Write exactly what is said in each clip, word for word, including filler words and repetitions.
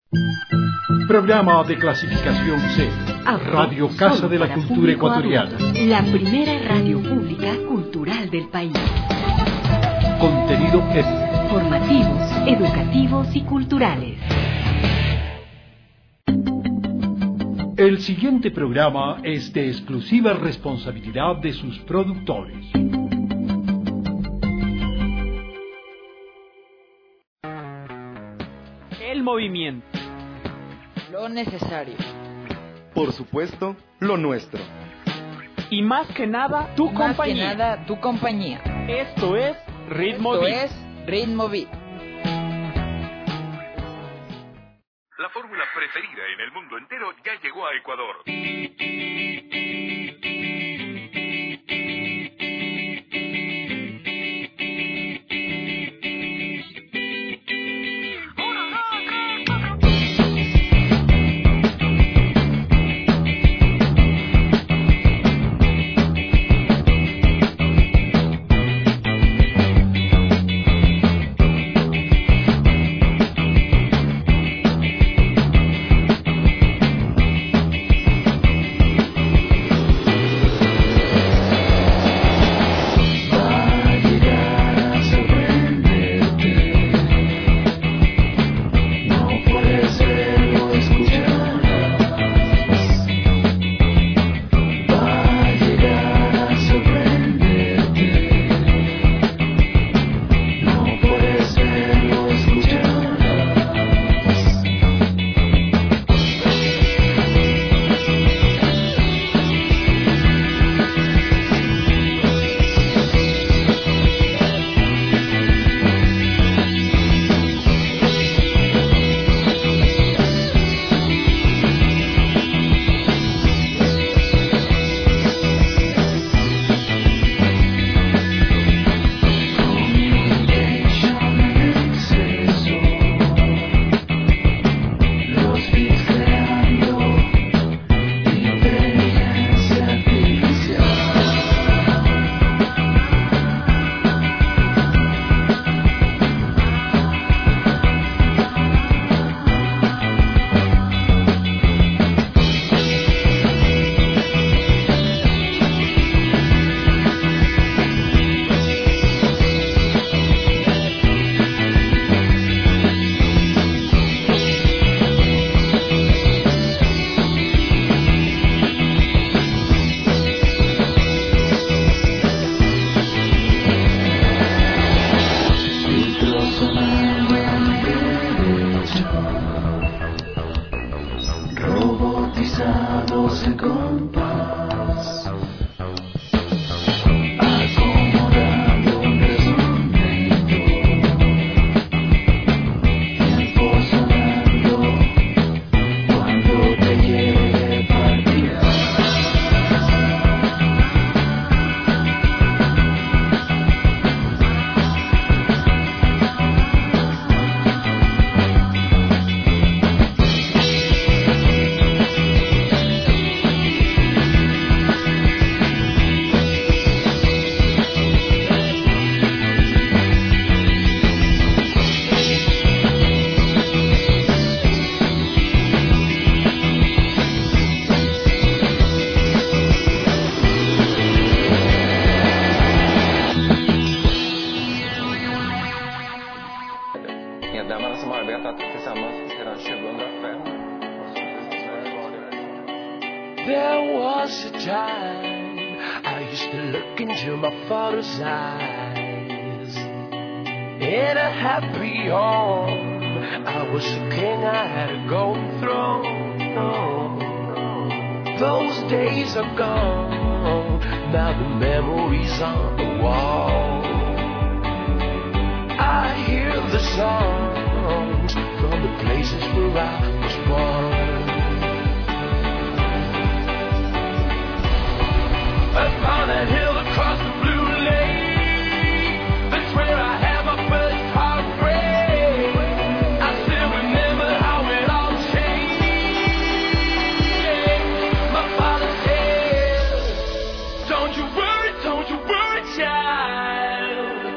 Programa de clasificación C. Radio Casa de la Cultura Ecuatoriana. La primera radio pública cultural del país. Contenido étnico, formativos, educativos y culturales. El siguiente programa es de exclusiva responsabilidad de sus productores. El movimiento. Lo necesario. Por supuesto, lo nuestro. Y más que nada, tu más compañía. Más que nada, tu compañía. Esto es Ritmo Esto Beat. es Ritmo Beat. La fórmula preferida en el mundo entero ya llegó a Ecuador.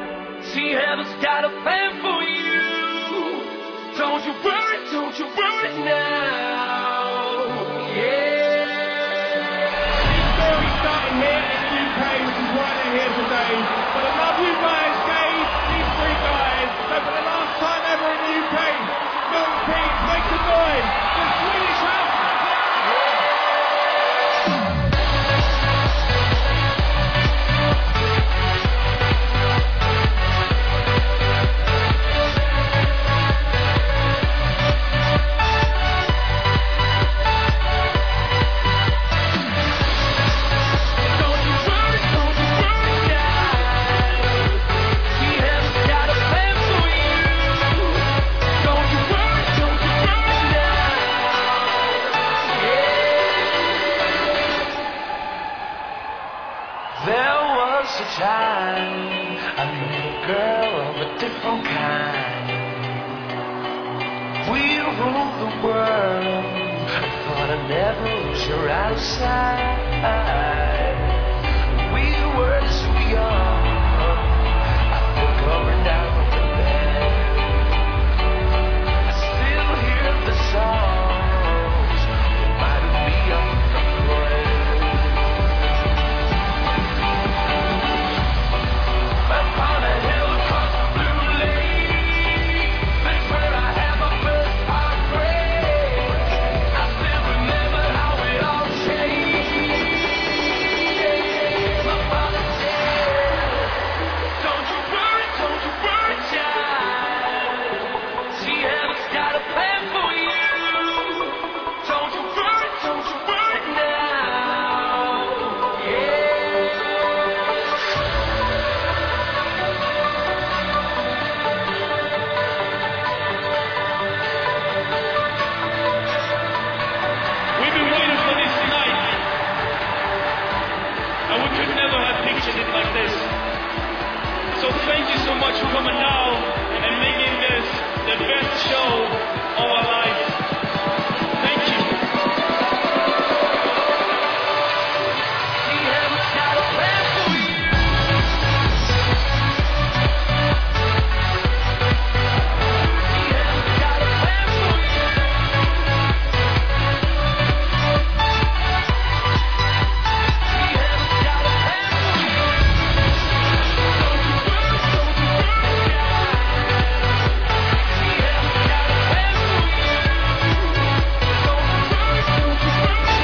Heaven's got a plan for you. Don't you worry, don't you worry. levels are outside. We were so young. I feel covered down with the bed. I still hear the songs. Reminding me of the prayer. Upon a hill across the blue lake, that's where I had my first heartbreak. I still remember how it all changed. My father said, don't you worry, don't you worry, child. See, heaven's got a plan for you. Don't you worry, don't you worry now. Yeah. We've been waiting for this night, and we could never have pictured it like this. So thank you so much for coming now and making this the best show of our lives. Thank you. See, heaven's got a plan for you. See, heaven's got a plan for you. See, heaven's got a plan for you. Don't you worry, don't you worry, child. See, heaven's got a plan for you. Don't you worry, don't you worry,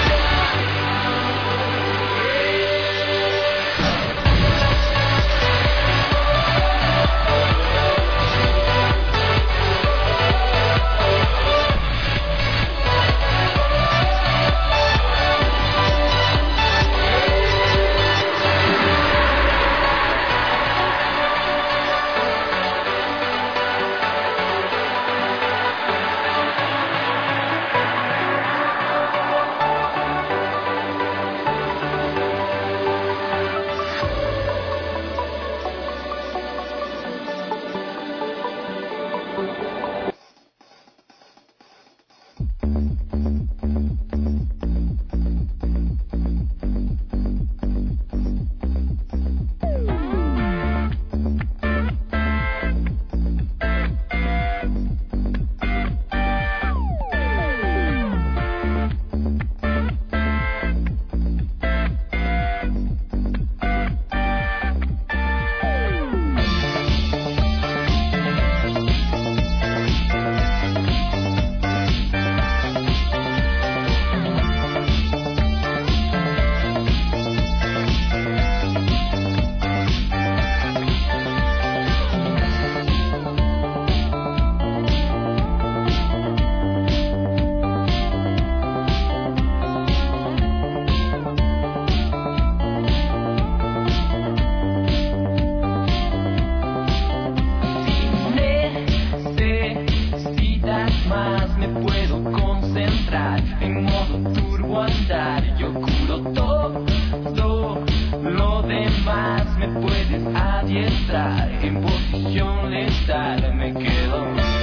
necesitas más, me puedo concentrar en modo turbo andar. Yo curo todo lo demás, me puedes adiestrar en posición letal. Me quedo.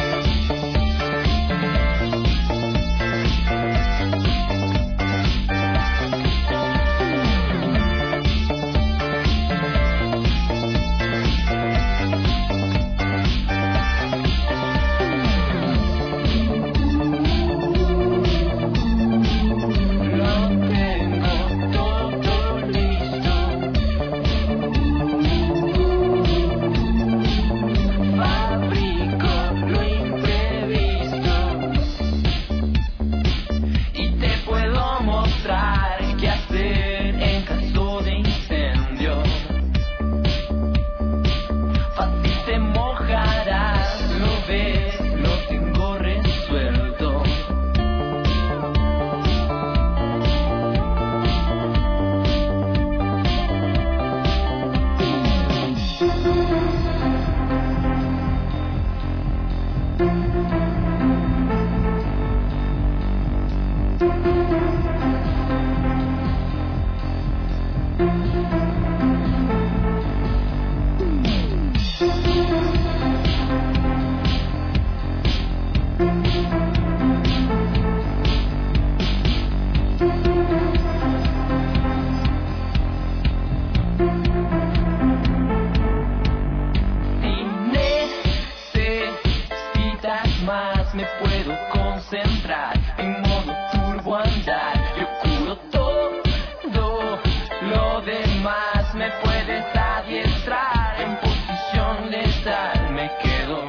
Lo tengo todo listo. Fabrico lo imprevisto y te puedo mostrar qué hacer en caso de incendio. Fácil te mojarás, lo ves, lo tengo resuelto. concentrar, en modo turbo andar. Yo curo todo, lo demás me puedes adiestrar. En posición de estar me quedo.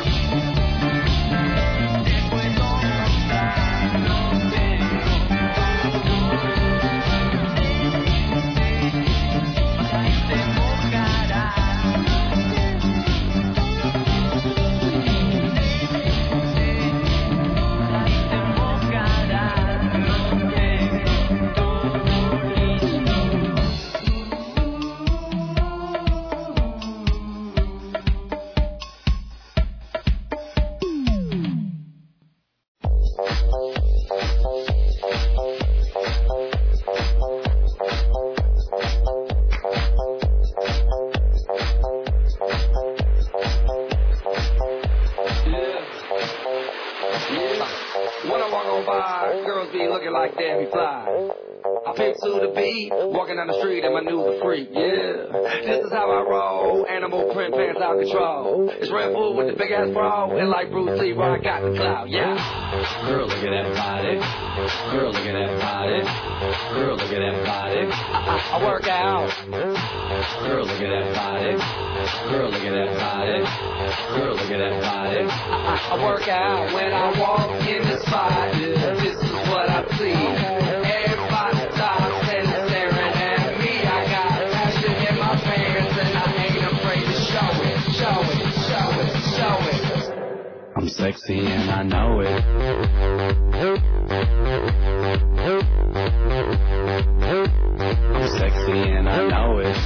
When I walk on by, girls be looking like Debbie Fly. I pick to the beat, walking down the street and my new the freak, yeah. This is how I roll, animal print pants out control. It's Red Bull with the big ass bra, and like Bruce Lee, where I got the clout, yeah. Girl, look at that body. Girl, look at that body. Girl, look at that body. I, I, I work out. Girl, look at that body. Girl, look at that body. Girl, look at that body. I, I, I work out when I walk in the spot. Yeah, this is what I see. Everybody stops and is staring at me. I got passion in my pants and I ain't afraid to show it, show it, show it, show it. I'm sexy and I know it. I'm sexy and I know it.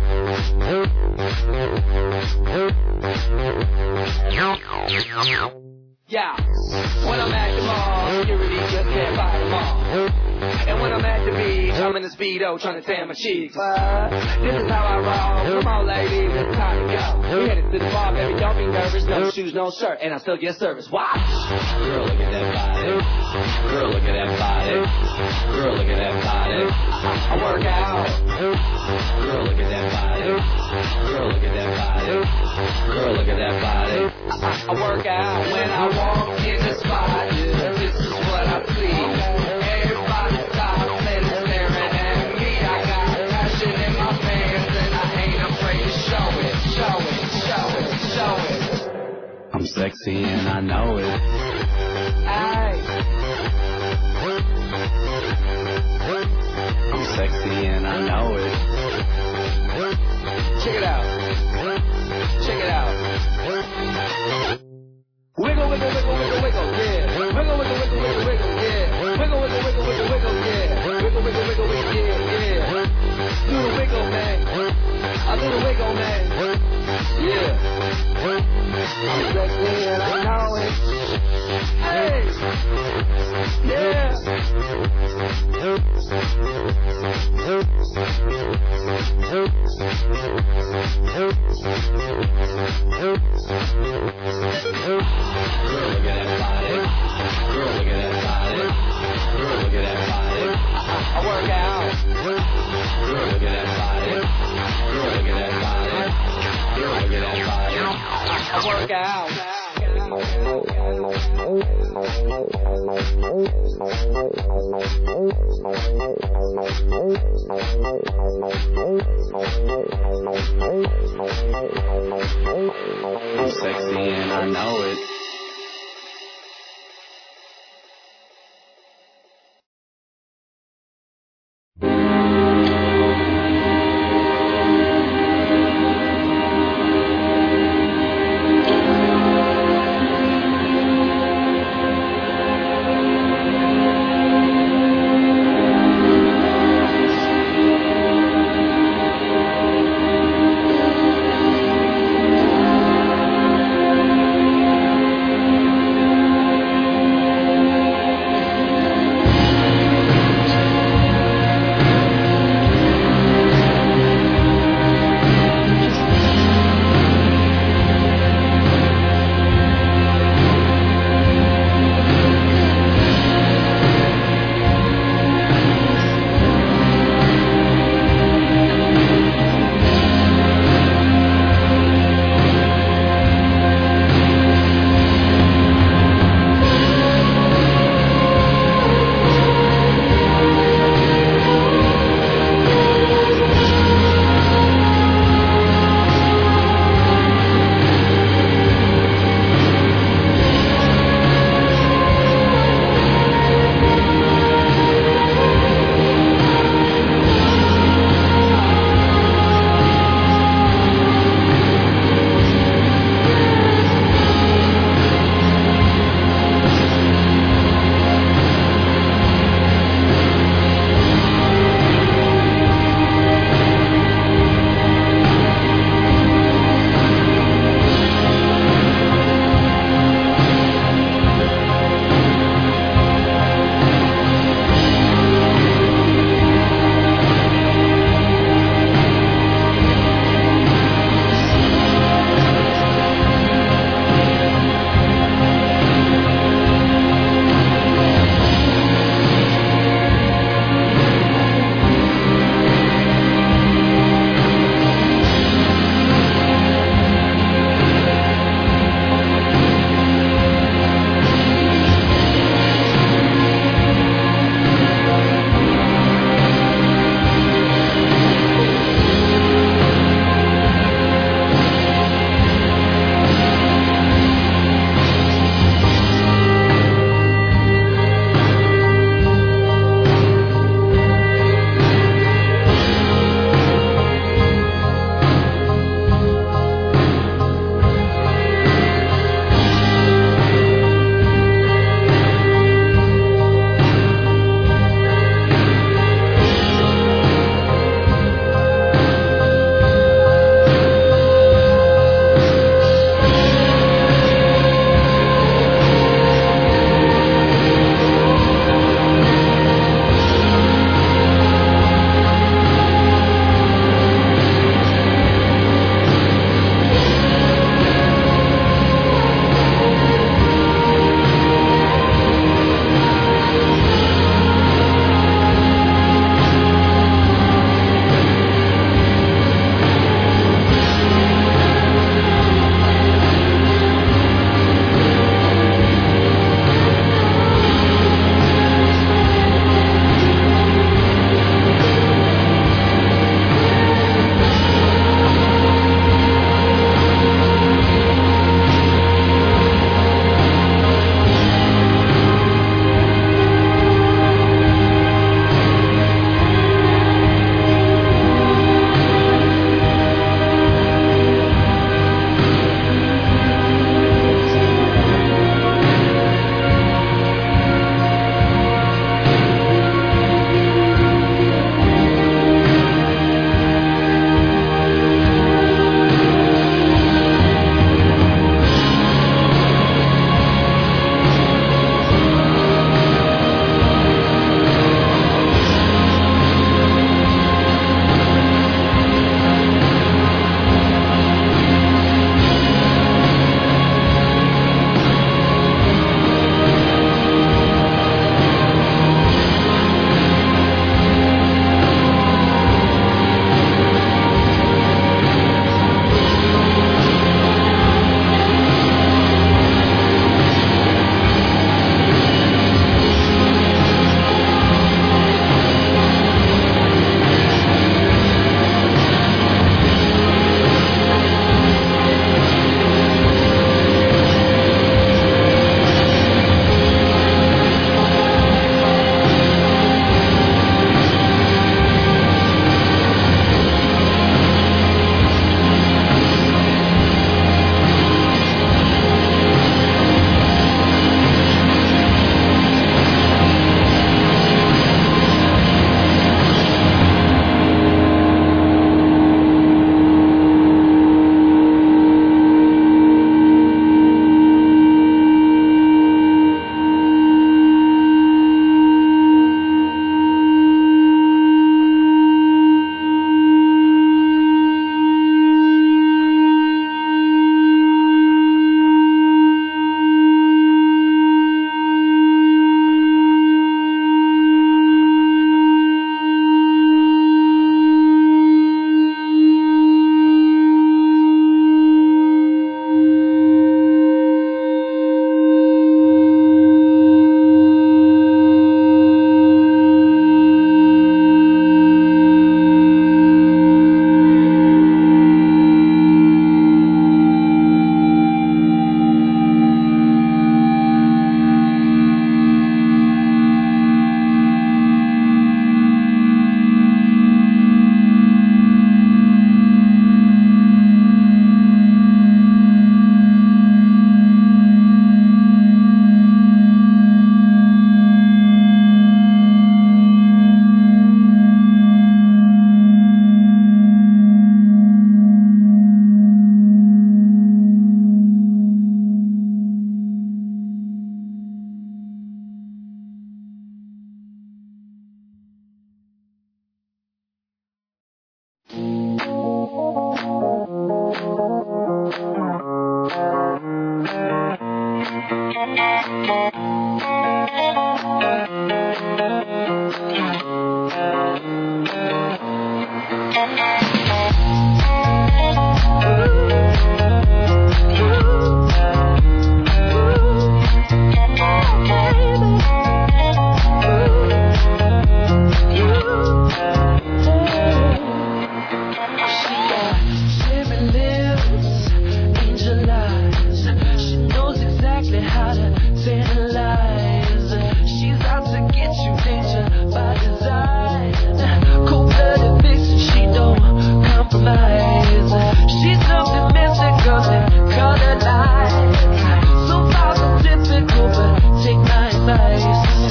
Yeah, when I'm at the mall, security just can't buy them all. And when I'm at the beach, I'm in a Speedo trying to tan my cheeks. Uh, this is how I roll. Come on, ladies, it's time to go. We headed to the bar, baby, don't be nervous. No shoes, no shirt, and I still get service. Watch. Girl, look at that body. Girl, look at that body. Girl, look at that body. I, I work out. Girl, look at that body. Girl, look at that body. Girl, look at that body. I, I, I work out when I walk in the spot. Yeah, this is what I see. Everybody stops and is staring at me. I got passion in my pants and I ain't afraid to show it, show it, show it, show it. I'm sexy and I know it. Aye. I'm sexy and I know it. Check it out. Check it out. Wiggle, wiggle, wiggle, wiggle, wiggle, yeah. Wiggle, wiggle, wiggle, wiggle, wiggle, yeah. Wiggle, wiggle, wiggle, wiggle, wiggle, yeah. Wiggle, wiggle, wiggle, wiggle, yeah, yeah. Do the wiggle, man. I do the wiggle, man. Yeah. I'm sexy and I know it.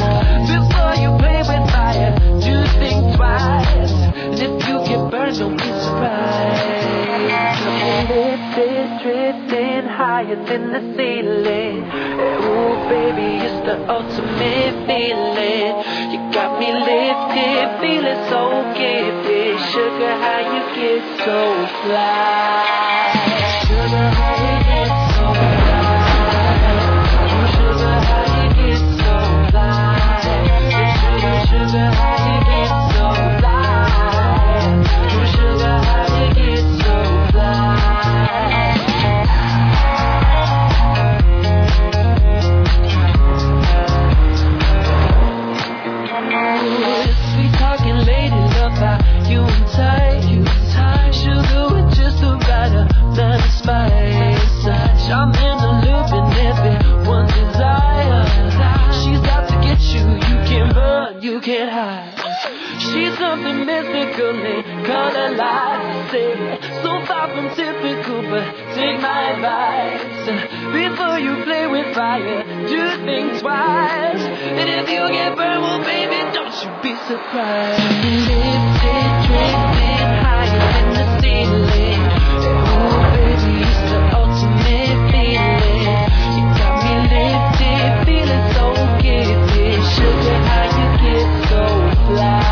Before you play with fire, do think twice. And if you get burned, don't be surprised. Lifted, drifting higher than the ceiling. Ooh, baby, it's the ultimate feeling. You got me lifted, feeling so gifted. Sugar, how you get so fly? Sugar, how you get so fly? Sugar, how you get so fly? Sugar, sugar, how you get so fly? Sugar, how you get so fly? Sweet talking lady, love how you and tight, you tight. Sugar with just the right amount of spice. I'm in the loop and everyone's desire. She's out to get you, you can't run, you can't hide. She's something mystically color light. Say, so far from typical, but take my advice. Before you play with fire, do think twice. And if you get burned, well, baby, don't you be surprised. Lifted, drifting higher than the ceiling. Oh, baby, it's the ultimate feeling. You got me lifted, feeling so gifted. Sugar, how you get so fly?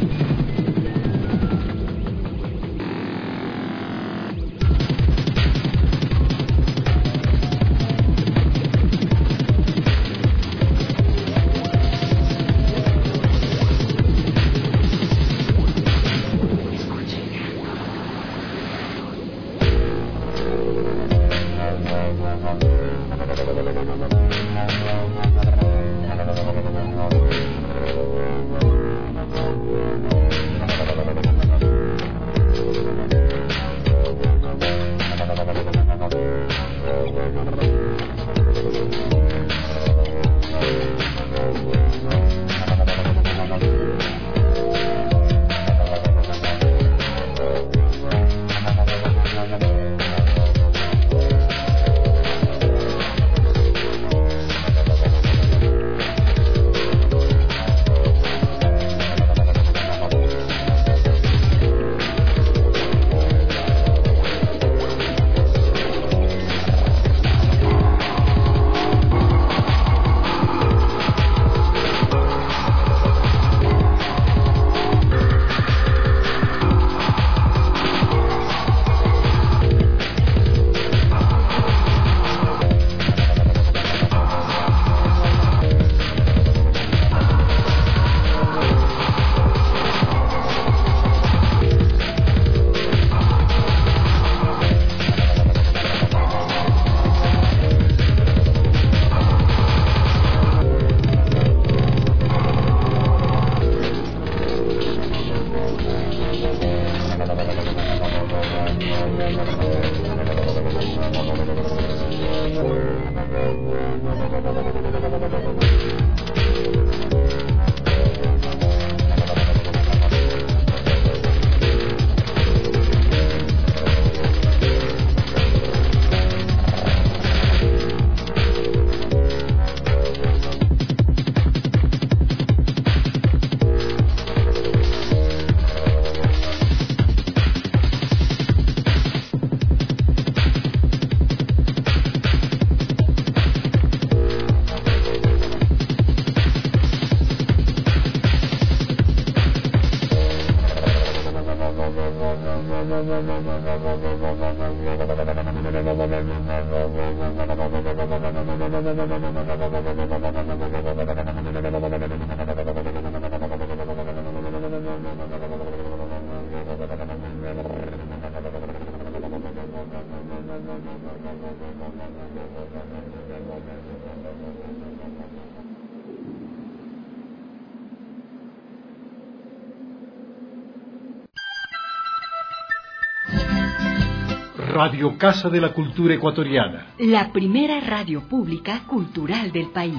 Radio Casa de la Cultura Ecuatoriana. La primera radio pública cultural del país.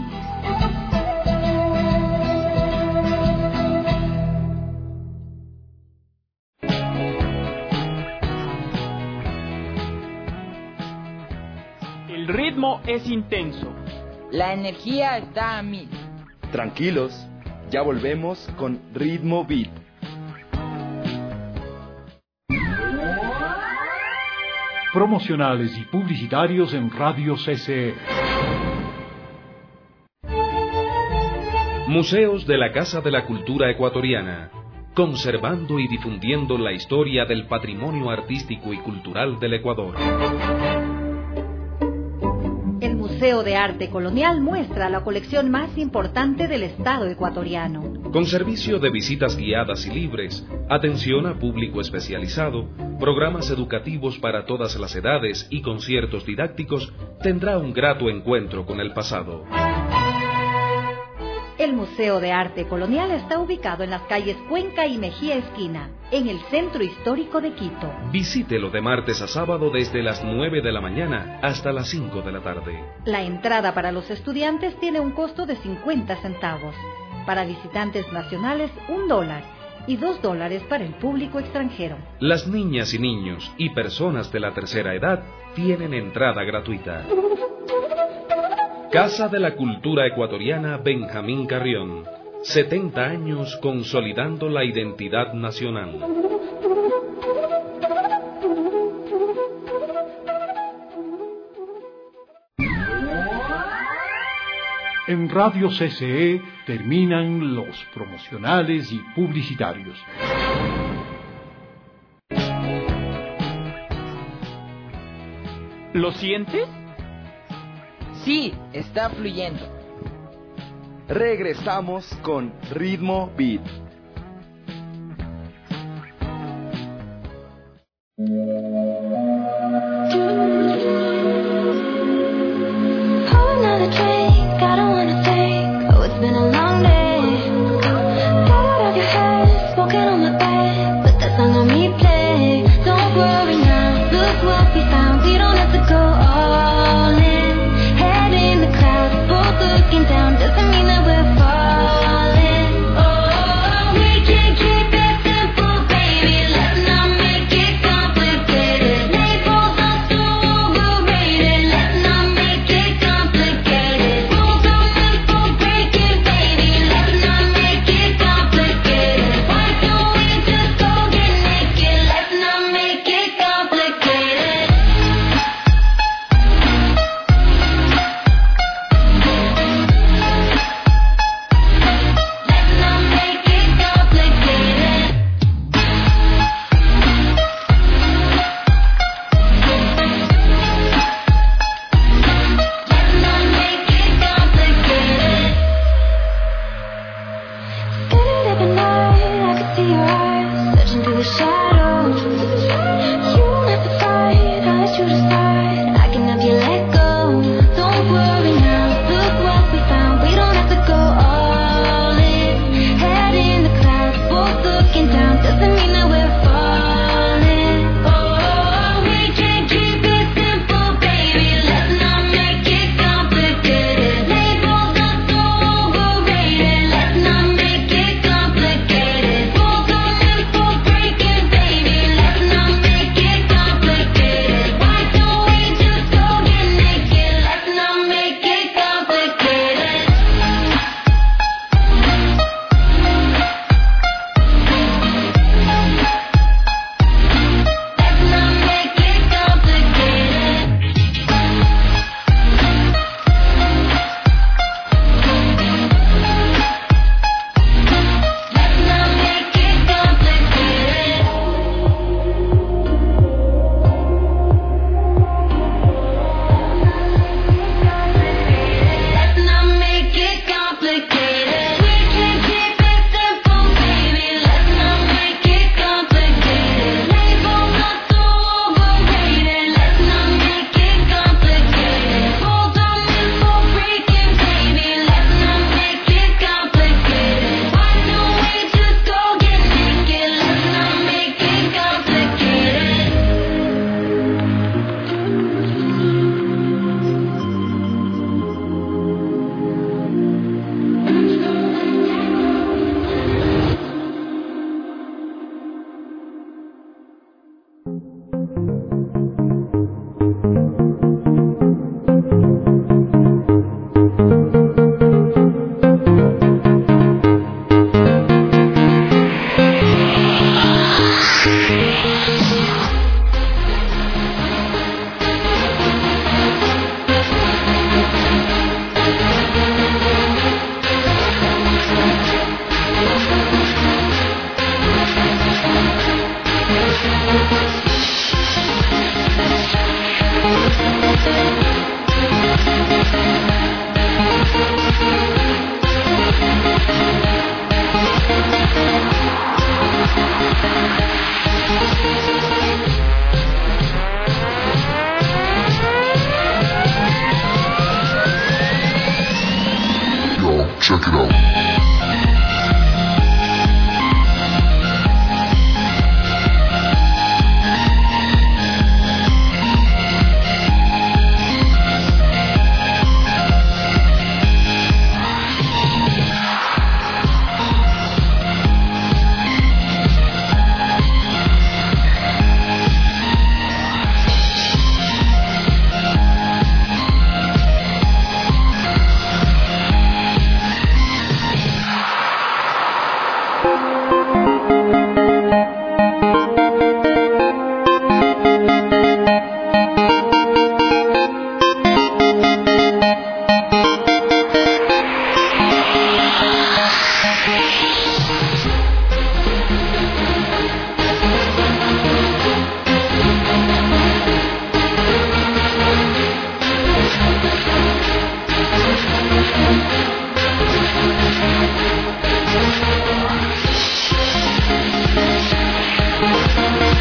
El ritmo es intenso. La energía está a mil. Tranquilos, ya volvemos con Ritmo Beat. Promocionales y publicitarios en Radio C C E. Museos de la Casa de la Cultura Ecuatoriana, conservando y difundiendo la historia del patrimonio artístico y cultural del Ecuador. El Museo de Arte Colonial muestra la colección más importante del Estado ecuatoriano. Con servicio de visitas guiadas y libres, atención a público especializado, programas educativos para todas las edades y conciertos didácticos, tendrá un grato encuentro con el pasado. El Museo de Arte Colonial está ubicado en las calles Cuenca y Mejía Esquina, en el centro histórico de Quito. Visítelo de martes a sábado desde las nueve de la mañana hasta las cinco de la tarde. La entrada para los estudiantes tiene un costo de cincuenta centavos. Para visitantes nacionales, un dólar. Y dos dólares para el público extranjero. Las niñas y niños y personas de la tercera edad tienen entrada gratuita. Casa de la Cultura Ecuatoriana Benjamín Carrión. setenta años consolidando la identidad nacional. En Radio C C E terminan los promocionales y publicitarios. ¿Lo sientes? Sí, está fluyendo. Regresamos con Ritmo Beat. We'll be right back.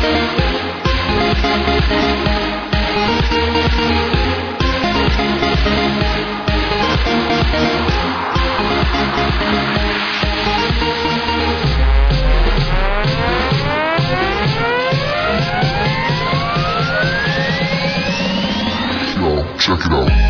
Check it out.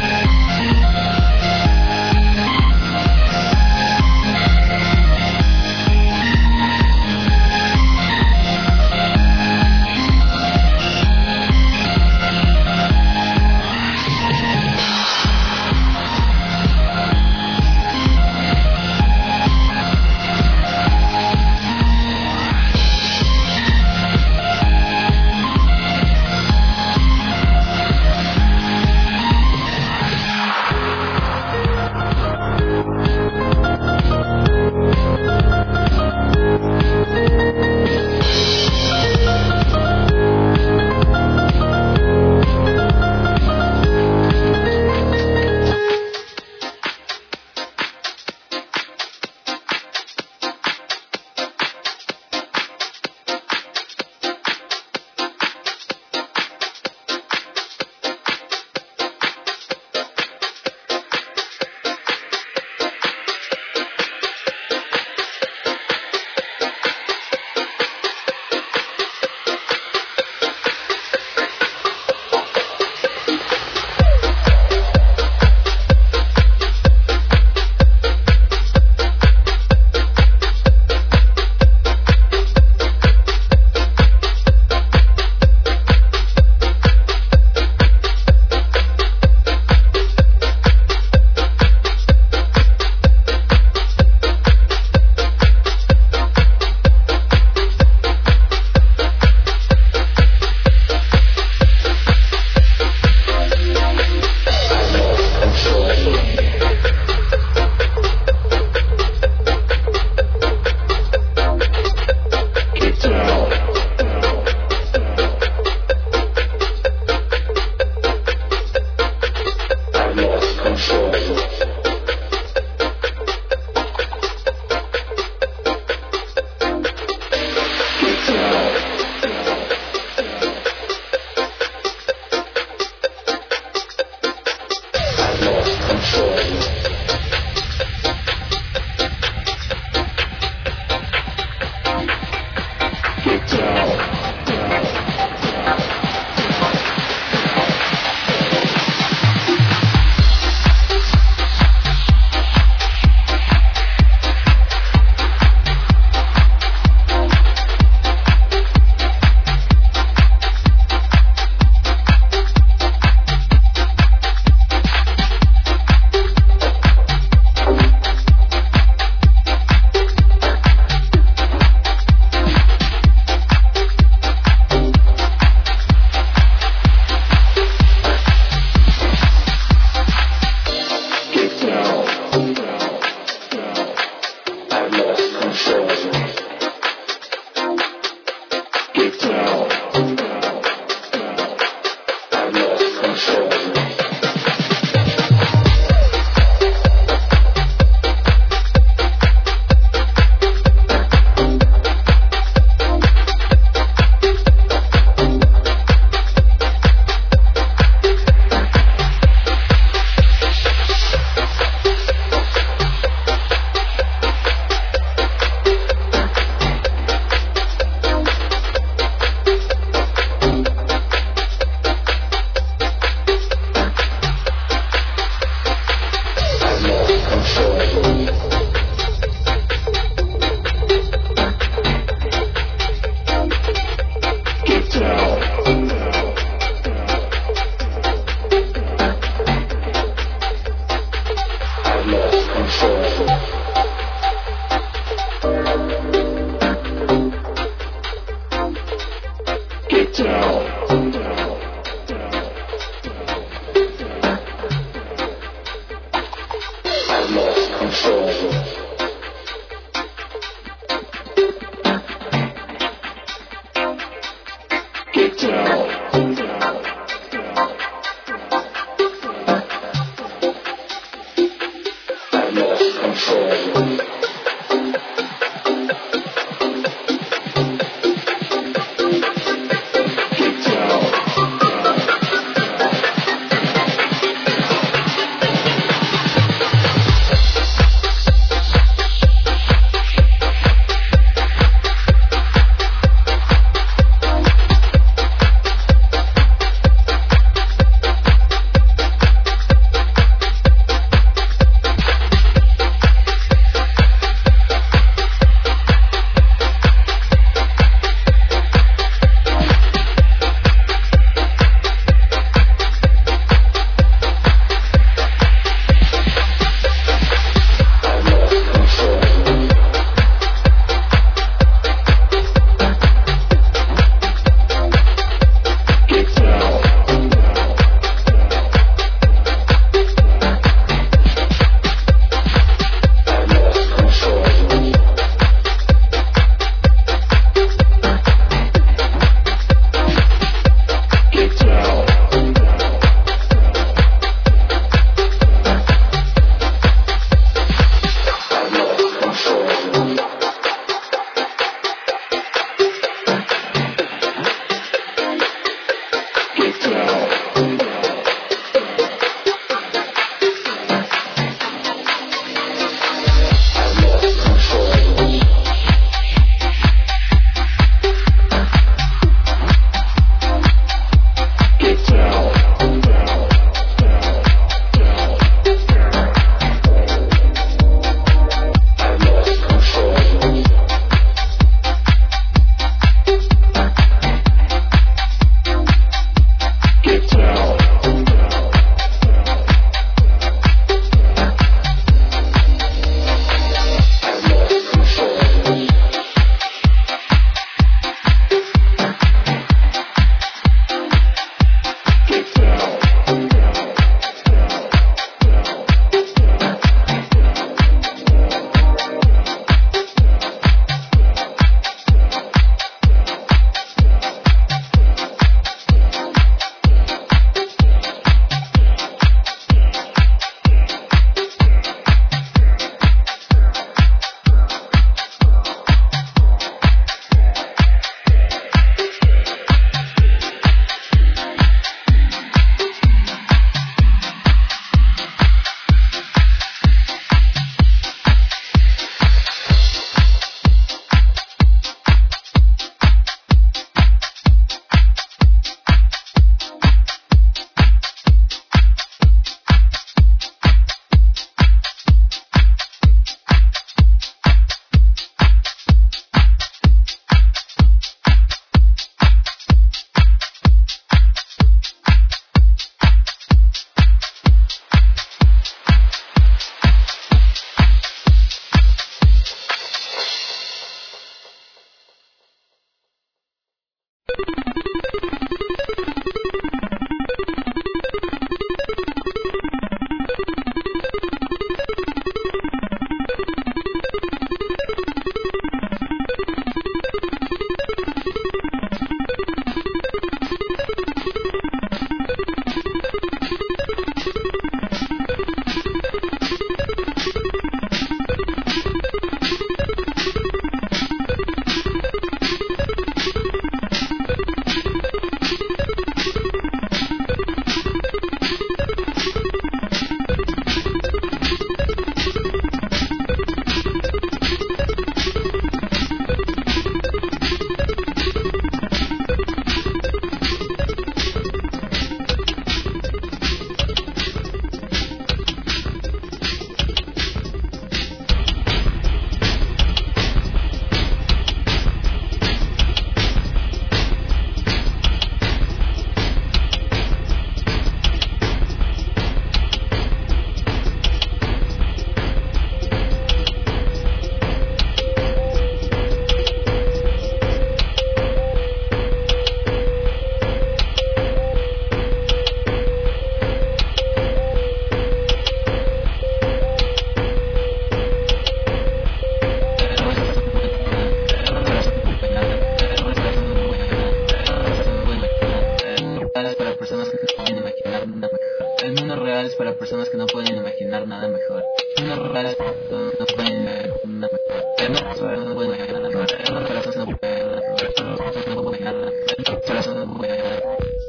imaginar nada mejor. No puede no puede imaginar nada mejor. No puede imaginar nada mejor. No puede imaginar nada mejor. No puede imaginar nada mejor.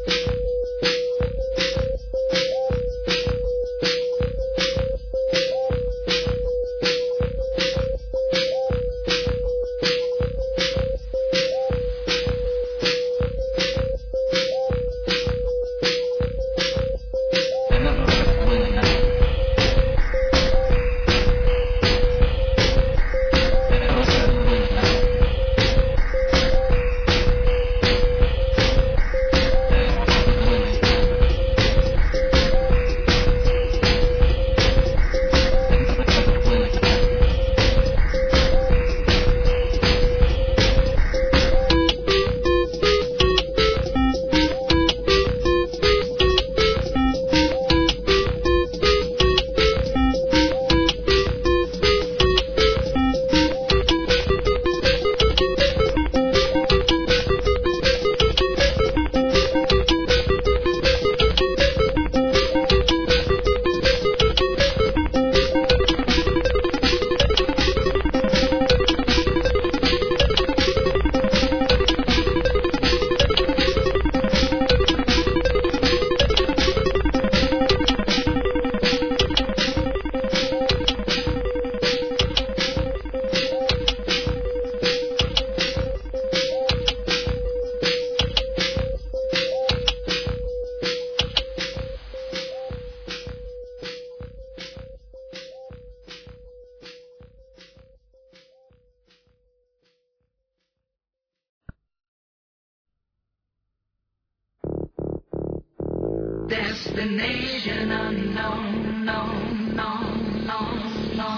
Destination unknown, no, no, no, no.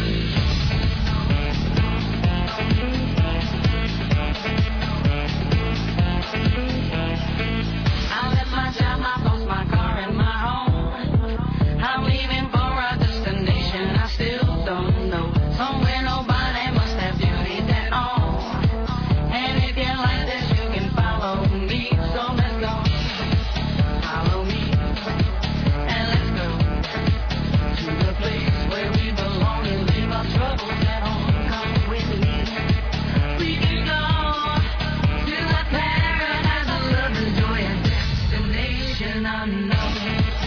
I left my job, my boss, my car, and my home. I'm leaving for a destination I still don't know. Somewhere nobody must have beauty at all. And if you like this, you can follow me. So let's go. Follow me. And let's go to the place where we belong and leave our troubles at home. Come with me. We can go to the paradise of love and joy, a destination unknown.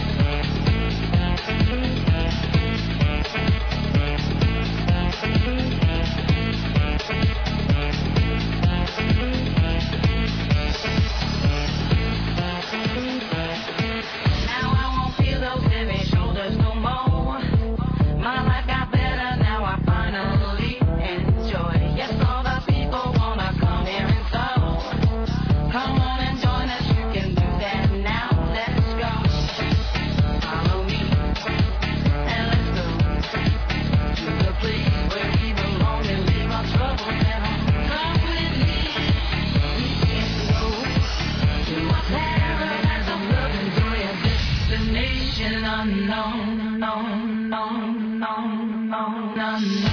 Now I won't feel those heavy shoulders no more. My life got better, now I finally enjoy. Yes, all the people wanna come here and so. Come on and join us, you can do that now. Let's go. Follow me. And let's go to the place where we belong and leave our troubles at home. Come with me. We can go to a paradise of love and joy, a destination unknown, known, known, known, known, unknown.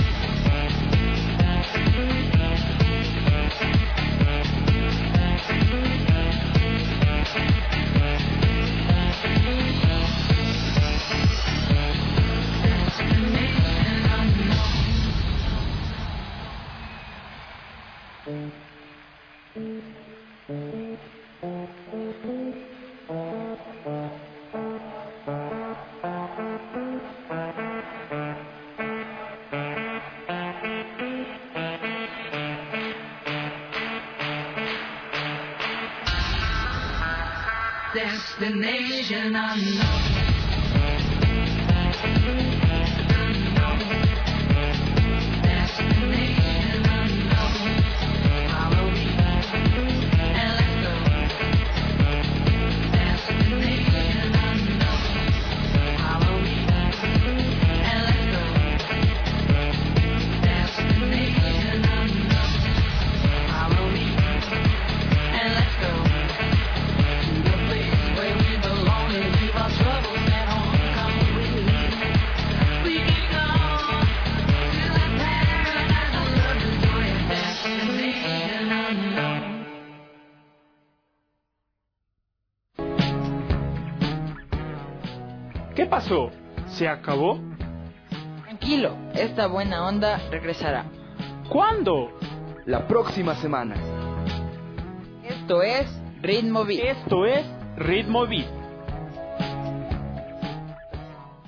Destination unknown. Destination unknown. Destination unknown. Follow me. And let's go. Destination unknown. Follow me. And let's go. Destination unknown. Follow me. And let's go. Where we belong and leave our troubles at home. Come with me. We can go to the paradise of love and joy, a destination unknown. ¿Qué pasó? ¿Se acabó? Tranquilo, esta buena onda regresará. ¿Cuándo? La próxima semana. Esto es Ritmo Beat. Esto es Ritmo Beat.